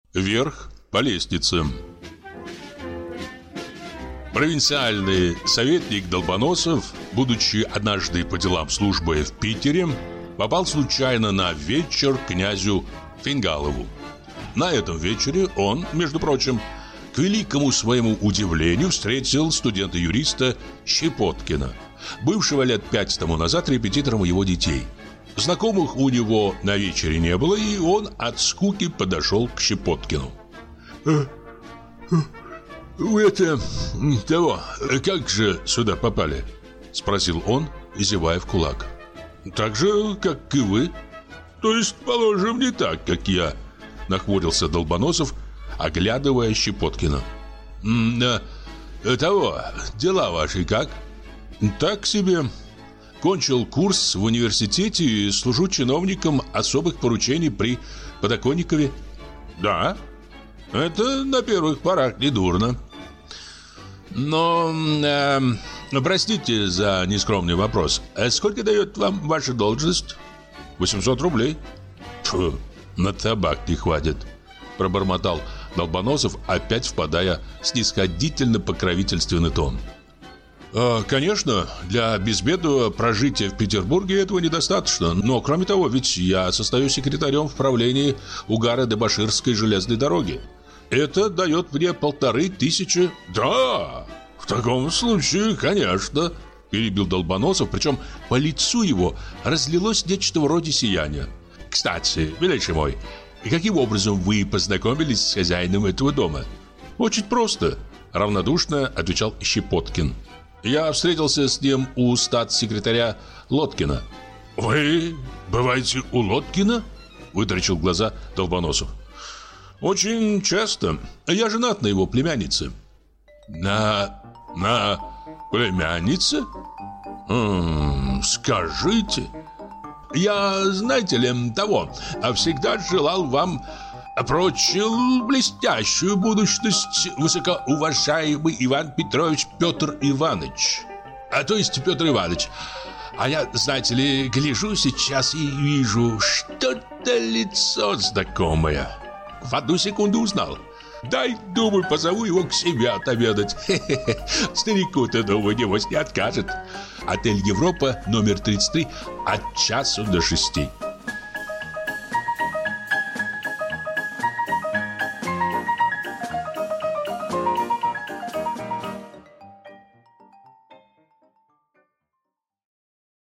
Вверх по лестнице. Провинциальный советник Долбоносов, будучи однажды по делам службы в Питере, попал случайно на вечер к князю Фингалову. На этом вечере он, между прочим, к великому своему удивлению встретил студента-юриста Щепоткина, бывшего лет 5 тому назад репетитором его детей. Знакомых у него на вечере не было, и он от скуки подошел к Щепоткину. «Вы как же сюда попали?» — спросил он, зевая в кулак. «Так же, как и вы». «То есть, положим, не так, как я», — нахмурился Долбоносов, оглядывая Щепоткина. Дела ваши как?» «Так себе. Кончил курс в университете и служу чиновником особых поручений при Подоконникове». «Да, это на первых порах недурно. Но, простите за нескромный вопрос. Сколько дает вам ваша должность?» 800 рублей. «Фу, на табак не хватит», — пробормотал Долбоносов, опять впадая в снисходительно-покровительственный тон. «Конечно, для безбедного прожития в Петербурге этого недостаточно. Но, кроме того, ведь я состою секретарем в правлении Угара-Дебоширской железной дороги. Это дает мне 1500». «Да, в таком случае, конечно», — перебил Долбоносов, причем по лицу его разлилось нечто вроде сияния. «Кстати, милейший мой, каким образом вы познакомились с хозяином этого дома?» «Очень просто», — равнодушно отвечал Щепоткин. «Я встретился с ним у статс-секретаря Лоткина». «Вы бываете у Лоткина?» — вытаращил глаза Долбоносов. «Очень часто. Я женат на его племяннице». «На племяннице? Скажите. Я, знаете ли, всегда желал вам, прочил блестящую будущность, высокоуважаемый Иван Петрович Петр Иванович. То есть Петр Иванович. А я, знаете ли, гляжу сейчас и вижу что-то лицо знакомое. В одну секунду узнал. Дай, думаю, позову его к себе отобедать. Хе-хе-хе. Старику-то, думаю, небось не откажет. Отель Европа, номер 33, от часу до 6.